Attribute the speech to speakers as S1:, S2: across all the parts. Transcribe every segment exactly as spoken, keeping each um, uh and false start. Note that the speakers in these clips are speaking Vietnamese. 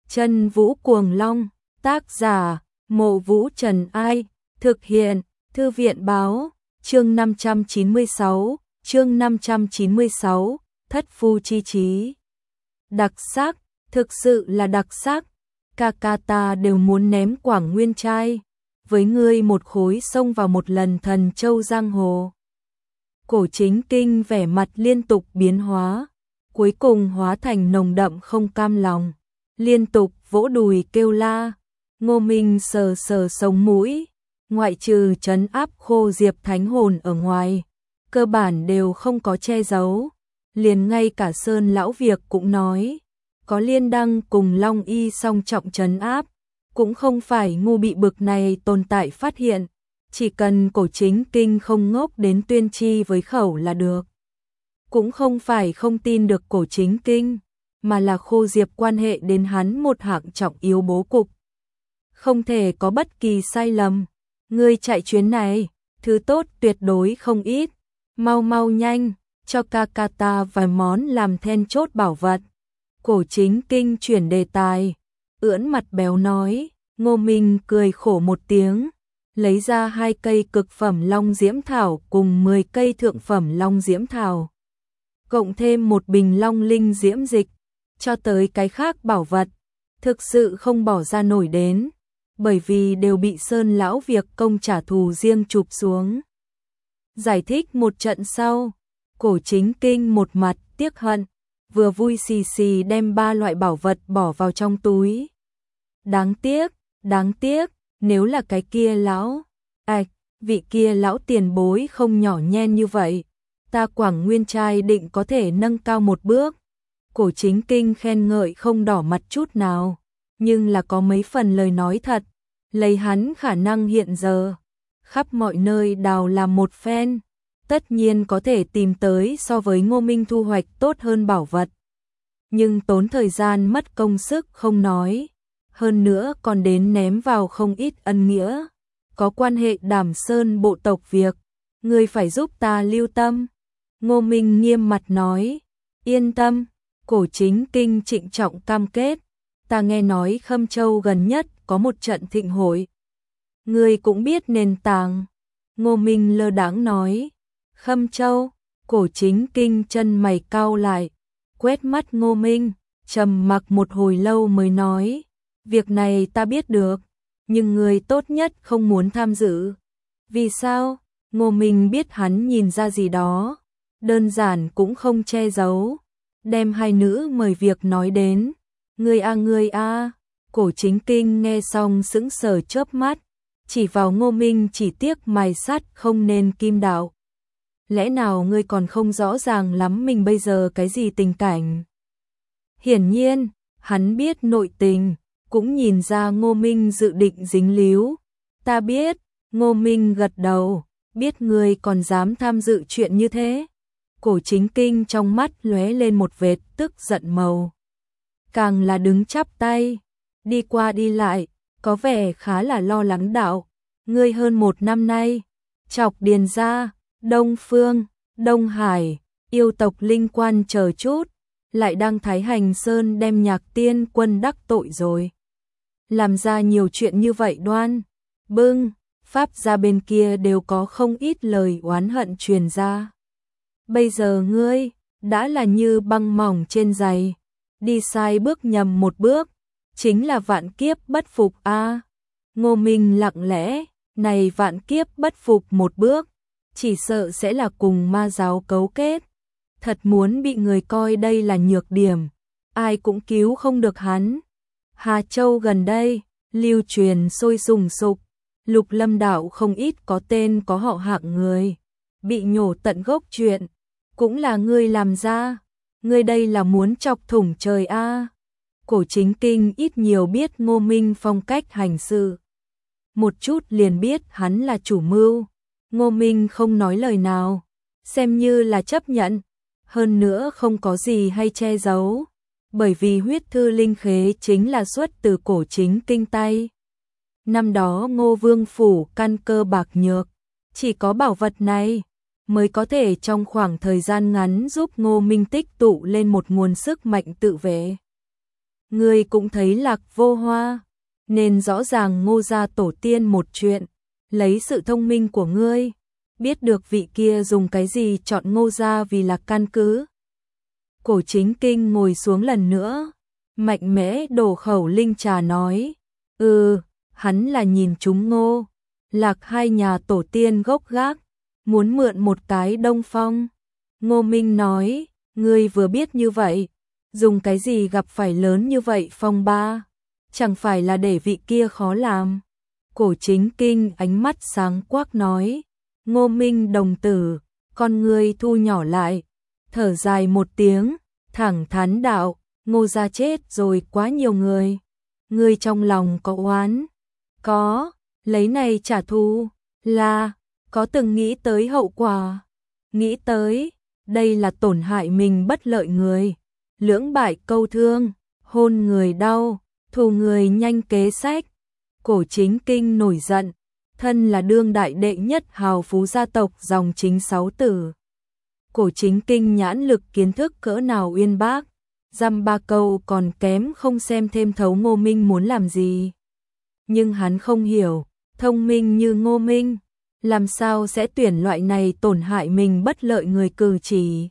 S1: Chân Vũ Cuồng Long, tác giả, Mộ Vũ Trần Ai, thực hiện, Thư viện báo, chương năm trăm chín mươi sáu, chương năm trăm chín mươi sáu, Thất Phu Chi Chí. Đặc sắc, thực sự là đặc sắc, ca ca ta đều muốn ném Quảng Nguyên trai, với ngươi một khối xông vào một lần thần châu giang hồ. Cổ Chính Kinh vẻ mặt liên tục biến hóa, cuối cùng hóa thành nồng đậm không cam lòng, liên tục vỗ đùi kêu la. Ngô Minh sờ sờ sống mũi, ngoại trừ trấn áp Khô Diệp thánh hồn ở ngoài, cơ bản đều không có che giấu, liền ngay cả Sơn lão việc cũng nói, có Liên Đăng cùng Long Y song trọng trấn áp, cũng không phải ngu bị bực này tồn tại phát hiện, chỉ cần Cổ Chính Kinh không ngốc đến tuyên chi với khẩu là được. Cũng không phải không tin được Cổ Chính Kinh, mà là Khô Diệp quan hệ đến hắn một hạng trọng yếu bố cục. Không thể có bất kỳ sai lầm, ngươi chạy chuyến này, thứ tốt tuyệt đối không ít, mau mau nhanh, cho ca ca ta vài món làm then chốt bảo vật. Cổ Chính Kinh chuyển đề tài, ưỡn mặt béo nói. Ngô Minh cười khổ một tiếng, lấy ra hai cây cực phẩm long diễm thảo cùng mười cây thượng phẩm long diễm thảo, cộng thêm một bình long linh diễm dịch, cho tới cái khác bảo vật, thực sự không bỏ ra nổi đến, bởi vì đều bị Sơn lão việc công trả thù riêng chụp xuống. Giải thích một trận sau, Cổ Chính Kinh một mặt tiếc hận, vừa vui xì xì đem ba loại bảo vật bỏ vào trong túi. Đáng tiếc, đáng tiếc, nếu là cái kia lão, ạch, à, vị kia lão tiền bối không nhỏ nhen như vậy, ta Quảng Nguyên trai định có thể nâng cao một bước. Cổ Chính Kinh khen ngợi không đỏ mặt chút nào, nhưng là có mấy phần lời nói thật, lấy hắn khả năng hiện giờ, khắp mọi nơi đào làm một phen, tất nhiên có thể tìm tới so với Ngô Minh thu hoạch tốt hơn bảo vật. Nhưng tốn thời gian mất công sức không nói, hơn nữa còn đến ném vào không ít ân nghĩa, có quan hệ Đàm Sơn bộ tộc việc, ngươi phải giúp ta lưu tâm. Ngô Minh nghiêm mặt nói, yên tâm. Cổ Chính Kinh trịnh trọng cam kết, ta nghe nói Khâm Châu gần nhất có một trận thịnh hội. Ngươi cũng biết nền tảng. Ngô Minh lơ đãng nói, Khâm Châu. Cổ Chính Kinh chân mày cau lại, quét mắt Ngô Minh, trầm mặc một hồi lâu mới nói, việc này ta biết được, nhưng ngươi tốt nhất không muốn tham dự. Vì sao? Ngô Minh biết hắn nhìn ra gì đó, đơn giản cũng không che giấu, đem hai nữ mời việc nói đến. Ngươi a ngươi a. Cổ Chính Kinh nghe xong sững sờ chớp mắt, chỉ vào Ngô Minh chỉ tiếc mài sắt không nên kim đạo. Lẽ nào ngươi còn không rõ ràng lắm mình bây giờ cái gì tình cảnh? Hiển nhiên, hắn biết nội tình, cũng nhìn ra Ngô Minh dự định dính líu. Ta biết. Ngô Minh gật đầu, biết ngươi còn dám tham dự chuyện như thế. Cổ Chính Kinh trong mắt lóe lên một vệt tức giận màu, càng là đứng chắp tay, đi qua đi lại, có vẻ khá là lo lắng đạo. Ngươi hơn một năm nay, chọc Điền gia, Đông Phương, Đông Hải, yêu tộc Linh Quan chờ chút, lại đang Thái Hành Sơn đem Nhạc Tiên Quân đắc tội rồi. Làm ra nhiều chuyện như vậy đoan, bưng, Pháp gia bên kia đều có không ít lời oán hận truyền ra. Bây giờ ngươi, đã là như băng mỏng trên giày, đi sai bước nhầm một bước, chính là vạn kiếp bất phục a. À, Ngô Minh lặng lẽ, này vạn kiếp bất phục một bước, chỉ sợ sẽ là cùng ma giáo cấu kết. Thật muốn bị người coi đây là nhược điểm, ai cũng cứu không được hắn. Hà Châu gần đây, lưu truyền sôi sùng sục, Lục Lâm đạo không ít có tên có họ hạng người, bị nhổ tận gốc chuyện, cũng là ngươi làm ra, ngươi đây là muốn chọc thủng trời a. À. Cổ Chính Kinh ít nhiều biết Ngô Minh phong cách hành sự, một chút liền biết hắn là chủ mưu. Ngô Minh không nói lời nào, xem như là chấp nhận, hơn nữa không có gì hay che giấu, bởi vì huyết thư linh khế chính là xuất từ Cổ Chính Kinh tay. Năm đó Ngô Vương phủ căn cơ bạc nhược, chỉ có bảo vật này mới có thể trong khoảng thời gian ngắn giúp Ngô Minh tích tụ lên một nguồn sức mạnh tự vệ. ngươi cũng thấy Lạc Vô Hoa, nên rõ ràng Ngô gia tổ tiên một chuyện, lấy sự thông minh của ngươi, biết được vị kia dùng cái gì chọn Ngô gia vì là căn cứ. Cổ Chính Kinh ngồi xuống lần nữa, mạnh mẽ đổ khẩu linh trà nói, ừ, hắn là nhìn chúng Ngô, Lạc hai nhà tổ tiên gốc gác, muốn mượn một cái Đông Phong. Ngô Minh nói, ngươi vừa biết như vậy, dùng cái gì gặp phải lớn như vậy phong ba, chẳng phải là để vị kia khó làm. Cổ Chính Kinh ánh mắt sáng quắc nói, Ngô Minh đồng tử, con ngươi thu nhỏ lại, thở dài một tiếng, thẳng thắn đạo, Ngô gia chết rồi quá nhiều người, ngươi trong lòng có oán? Có, lấy này trả thù, là, có từng nghĩ tới hậu quả? Nghĩ tới, đây là tổn hại mình bất lợi người, lưỡng bại câu thương, hôn người đau, thù người nhanh kế sách. Cổ Chính Kinh nổi giận, thân là đương đại đệ nhất hào phú gia tộc dòng chính sáu tử. Cổ Chính Kinh nhãn lực kiến thức cỡ nào uyên bác, dăm ba câu còn kém không xem thêm thấu Ngô Minh muốn làm gì. Nhưng hắn không hiểu, thông minh như Ngô Minh, làm sao sẽ tuyển loại này tổn hại mình bất lợi người cử chỉ.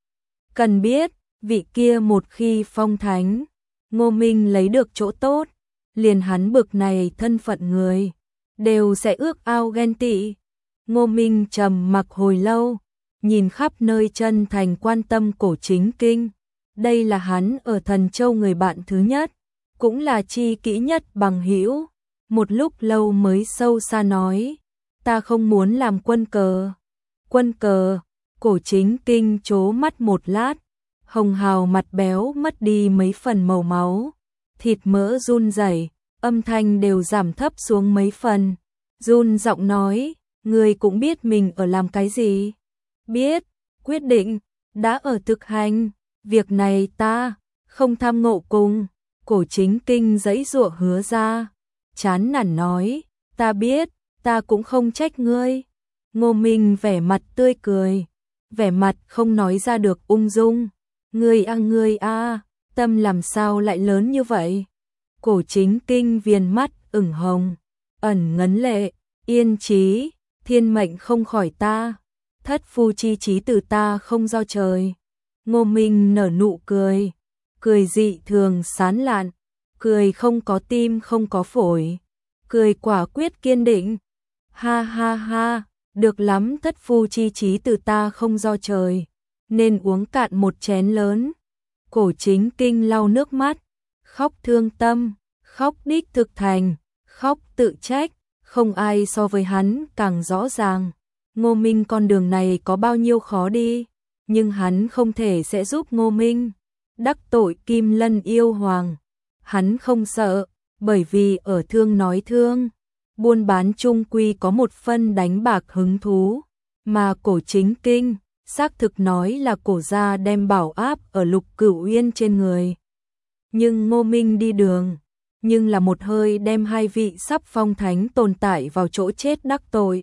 S1: Cần biết, vị kia một khi phong thánh, Ngô Minh lấy được chỗ tốt, liền hắn bực này thân phận người, đều sẽ ước ao ghen tị. Ngô Minh trầm mặc hồi lâu, nhìn khắp nơi chân thành quan tâm Cổ Chính Kinh. Đây là hắn ở Thần Châu người bạn thứ nhất, cũng là chi kỹ nhất bằng hữu. Một lúc lâu mới sâu xa nói, ta không muốn làm quân cờ. Quân cờ, Cổ Chính Kinh trố mắt một lát, hồng hào mặt béo mất đi mấy phần màu máu, thịt mỡ run rẩy, âm thanh đều giảm thấp xuống mấy phần. Run giọng nói, người cũng biết mình ở làm cái gì. Biết, quyết định, đã ở thực hành, việc này ta không tham ngộ cùng. Cổ Chính Kinh giãy giụa hứa ra, chán nản nói, ta biết, ta cũng không trách ngươi. Ngô Minh vẻ mặt tươi cười, vẻ mặt không nói ra được ung dung. Ngươi a ngươi a, tâm làm sao lại lớn như vậy? Cổ Chính Kinh viền mắt ửng hồng, ẩn ngấn lệ, yên chí, thiên mệnh không khỏi ta, thất phu chi chí từ ta không do trời. Ngô Minh nở nụ cười, cười dị thường sán lạn, cười không có tim không có phổi, cười quả quyết kiên định. Ha ha ha, được lắm, thất phu chi chí từ ta không do trời, nên uống cạn một chén lớn. Cổ Chính Kinh lau nước mắt, khóc thương tâm, khóc đích thực thành, khóc tự trách, không ai so với hắn càng rõ ràng. Ngô Minh con đường này có bao nhiêu khó đi, nhưng hắn không thể sẽ giúp Ngô Minh đắc tội Kim Lân yêu hoàng. Hắn không sợ, bởi vì ở thương nói thương, buôn bán chung quy có một phân đánh bạc hứng thú, mà Cổ Chính Kinh xác thực nói là Cổ gia đem bảo áp ở Lục Cửu Uyên trên người. Nhưng Ngô Minh đi đường, nhưng là một hơi đem hai vị sắp phong thánh tồn tại vào chỗ chết đắc tội.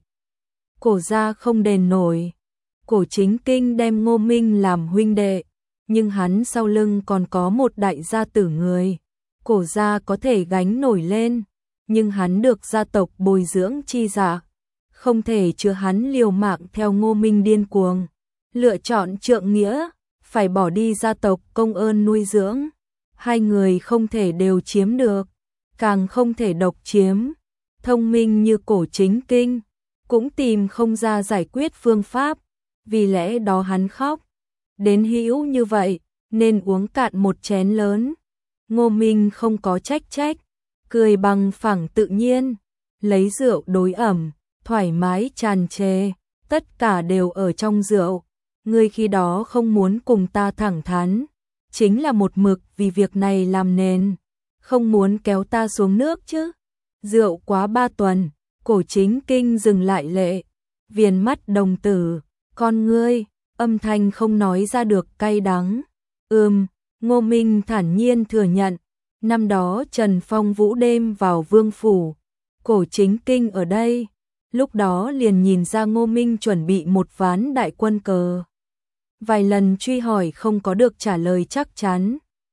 S1: Cổ gia không đền nổi. Cổ Chính Kinh đem Ngô Minh làm huynh đệ, nhưng hắn sau lưng còn có một đại gia tử người. Cổ gia có thể gánh nổi lên, nhưng hắn được gia tộc bồi dưỡng chi dạ, không thể chứa hắn liều mạng theo Ngô Minh điên cuồng, lựa chọn trượng nghĩa, phải bỏ đi gia tộc công ơn nuôi dưỡng. Hai người không thể đều chiếm được, càng không thể độc chiếm. Thông minh như Cổ Chính Kinh, cũng tìm không ra giải quyết phương pháp, vì lẽ đó hắn khóc. Đến hữu như vậy, nên uống cạn một chén lớn. Ngô Minh không có trách trách, cười bằng phẳng tự nhiên, lấy rượu đối ẩm, thoải mái tràn trề, tất cả đều ở trong rượu. Ngươi khi đó không muốn cùng ta thẳng thắn, chính là một mực vì việc này làm nền, không muốn kéo ta xuống nước chứ. Rượu quá ba tuần, Cổ Chính Kinh dừng lại lệ, viền mắt đồng tử, con ngươi, âm thanh không nói ra được cay đắng. Ừm, Ngô Minh thản nhiên thừa nhận, năm đó Trần Phong Vũ đêm vào vương phủ, Cổ Chính Kinh ở đây, lúc đó liền nhìn ra Ngô Minh chuẩn bị một ván đại quân cờ. Vài lần truy hỏi không có được trả lời chắc chắn,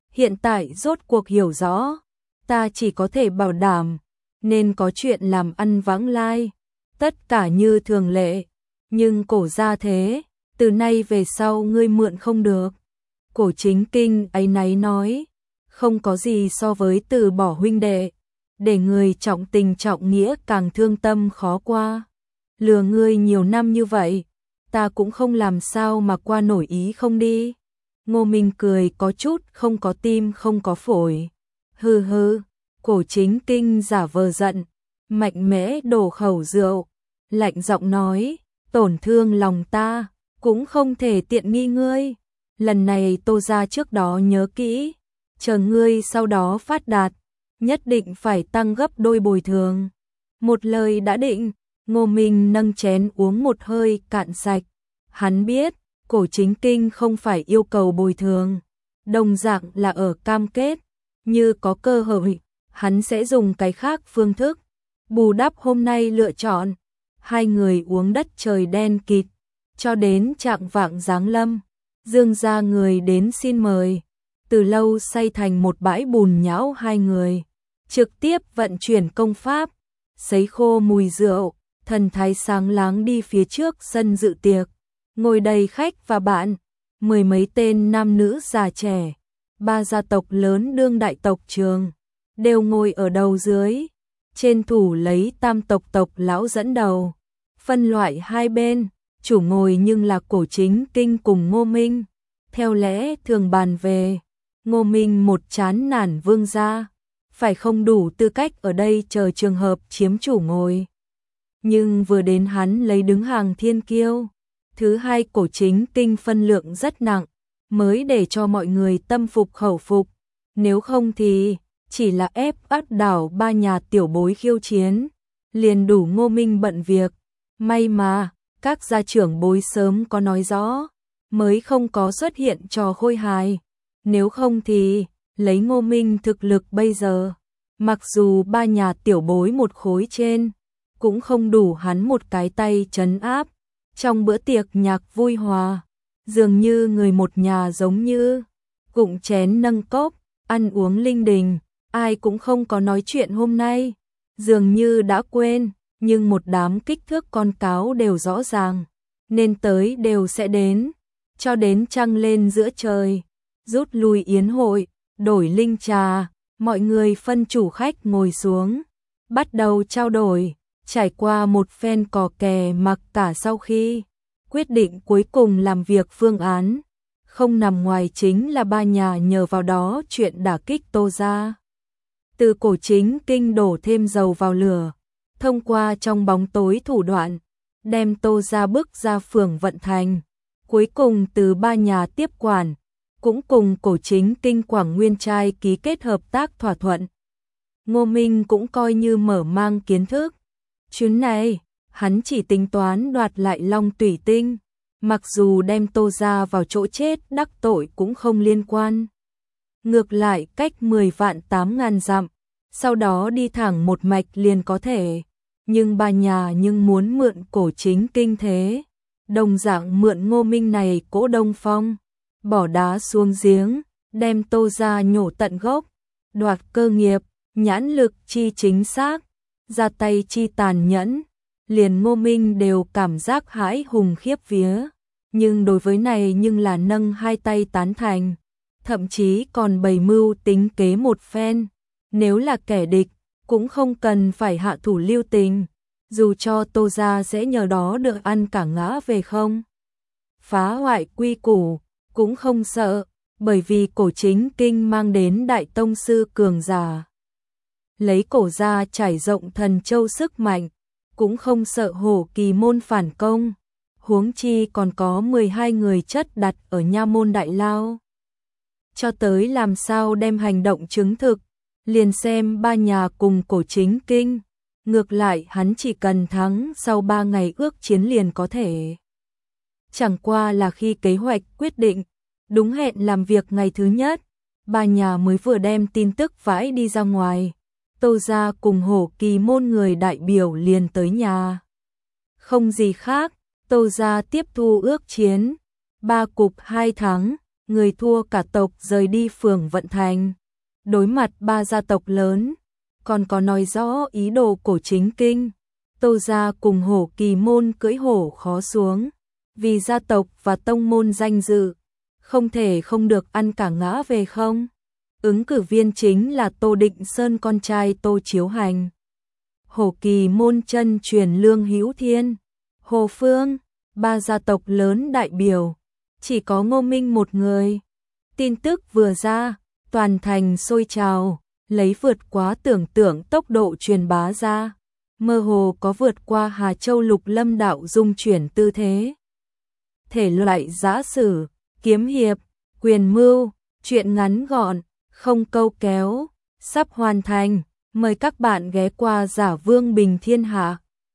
S1: hiện tại rốt cuộc hiểu rõ, ta chỉ có thể bảo đảm, nên có chuyện làm ăn vãng lai, tất cả như thường lệ, nhưng Cổ gia thế, từ nay về sau ngươi mượn không được. Cổ Chính Kinh áy náy nói, không có gì so với từ bỏ huynh đệ, để người trọng tình trọng nghĩa càng thương tâm khó qua. Lừa ngươi nhiều năm như vậy, ta cũng không làm sao mà qua nổi ý không đi. Ngô Minh cười có chút không có tim không có phổi. Hừ hừ, Cổ Chính Kinh giả vờ giận, mạnh mẽ đổ khẩu rượu, lạnh giọng nói, tổn thương lòng ta, cũng không thể tiện nghi ngươi. Lần này Tô gia trước đó nhớ kỹ, chờ ngươi sau đó phát đạt, nhất định phải tăng gấp đôi bồi thường. Một lời đã định, Ngô Minh nâng chén uống một hơi cạn sạch. Hắn biết, Cổ Chính Kinh không phải yêu cầu bồi thường, đồng dạng là ở cam kết, như có cơ hội, hắn sẽ dùng cái khác phương thức, bù đắp hôm nay lựa chọn. Hai người uống đất trời đen kịt, cho đến trạng vạng giáng lâm, Dương gia người đến xin mời, từ lâu xây thành một bãi bùn nhão hai người, trực tiếp vận chuyển công pháp, sấy khô mùi rượu, thần thái sáng láng đi phía trước sân dự tiệc, ngồi đầy khách và bạn, mười mấy tên nam nữ già trẻ, ba gia tộc lớn đương đại tộc Trường, đều ngồi ở đầu dưới, trên thủ lấy tam tộc tộc lão dẫn đầu, phân loại hai bên, chủ ngồi nhưng là Cổ Chính Kinh cùng Ngô Minh, theo lẽ thường bàn về, Ngô Minh một chán nản vương gia, phải không đủ tư cách ở đây chờ trường hợp chiếm chủ ngồi. Nhưng vừa đến hắn lấy đứng hàng thiên kiêu, thứ hai Cổ Chính Kinh phân lượng rất nặng, mới để cho mọi người tâm phục khẩu phục, nếu không thì chỉ là ép áp đảo ba nhà tiểu bối khiêu chiến, liền đủ Ngô Minh bận việc. May mà, các gia trưởng bối sớm có nói rõ, mới không có xuất hiện trò khôi hài. Nếu không thì, lấy Ngô Minh thực lực bây giờ, mặc dù ba nhà tiểu bối một khối trên, cũng không đủ hắn một cái tay trấn áp. Trong bữa tiệc nhạc vui hòa, dường như người một nhà giống như cụng chén nâng cốc, ăn uống linh đình, ai cũng không có nói chuyện hôm nay, dường như đã quên, nhưng một đám kích thước con cáo đều rõ ràng, nên tới đều sẽ đến, cho đến trăng lên giữa trời, rút lui yến hội, đổi linh trà, mọi người phân chủ khách ngồi xuống, bắt đầu trao đổi, trải qua một phen cò kè mặc cả sau khi quyết định cuối cùng làm việc phương án, không nằm ngoài chính là ba nhà nhờ vào đó chuyện đả kích Tô gia. Từ Cổ Chính Kinh đổ thêm dầu vào lửa, thông qua trong bóng tối thủ đoạn, đem Tô gia bước ra phường vận thành, cuối cùng từ ba nhà tiếp quản, cũng cùng Cổ Chính Kinh Quảng Nguyên trai ký kết hợp tác thỏa thuận. Ngô Minh cũng coi như mở mang kiến thức. Chuyến này, hắn chỉ tính toán đoạt lại Long Tủy Tinh, mặc dù đem Tô gia vào chỗ chết đắc tội cũng không liên quan. Ngược lại cách mười vạn tám ngàn dặm, sau đó đi thẳng một mạch liền có thể, nhưng ba nhà nhưng muốn mượn Cổ Chính Kinh thế, đồng dạng mượn Ngô Minh này cỗ Đông Phong, bỏ đá xuống giếng, đem Tô gia nhổ tận gốc, đoạt cơ nghiệp, nhãn lực chi chính xác, ra tay chi tàn nhẫn, liền Ngô Minh đều cảm giác hãi hùng khiếp vía, nhưng đối với này nhưng là nâng hai tay tán thành, thậm chí còn bày mưu tính kế một phen, nếu là kẻ địch, cũng không cần phải hạ thủ lưu tình, dù cho Tô gia sẽ nhờ đó được ăn cả ngã về không. Phá hoại quy củ, cũng không sợ, bởi vì Cổ Chính Kinh mang đến đại tông sư cường giả. Lấy Cổ gia trải rộng thần châu sức mạnh, cũng không sợ Hổ Kỳ môn phản công, huống chi còn có mười hai người chất đặt ở nha môn đại lao. Cho tới làm sao đem hành động chứng thực, liền xem ba nhà cùng Cổ Chính Kinh, ngược lại hắn chỉ cần thắng sau ba ngày ước chiến liền có thể. Chẳng qua là khi kế hoạch quyết định, đúng hẹn làm việc ngày thứ nhất, ba nhà mới vừa đem tin tức vãi đi ra ngoài, Tô gia cùng Hổ Kỳ môn người đại biểu liền tới nhà. Không gì khác, Tô gia tiếp thu ước chiến, ba cục hai thắng, người thua cả tộc rời đi phường Vận Thành. Đối mặt ba gia tộc lớn, còn có nói rõ ý đồ của chính kinh. Tô gia cùng Hổ Kỳ môn cưỡi hổ khó xuống, vì gia tộc và tông môn danh dự, không thể không được ăn cả ngã về không. Ứng cử viên chính là Tô Định Sơn con trai Tô Chiếu Hành. Hổ Kỳ môn chân truyền Lương Hữu Thiên, Hồ Phương, ba gia tộc lớn đại biểu, chỉ có Ngô Minh một người. Tin tức vừa ra, toàn thành sôi trào, lấy vượt quá tưởng tượng tốc độ truyền bá ra, mơ hồ có vượt qua Hà Châu Lục Lâm đạo dung chuyển tư thế. Thể loại giã sử, kiếm hiệp, quyền mưu, truyện ngắn gọn, không câu kéo, sắp hoàn thành, mời các bạn ghé qua Giả Vương Bình Thiên Hạ.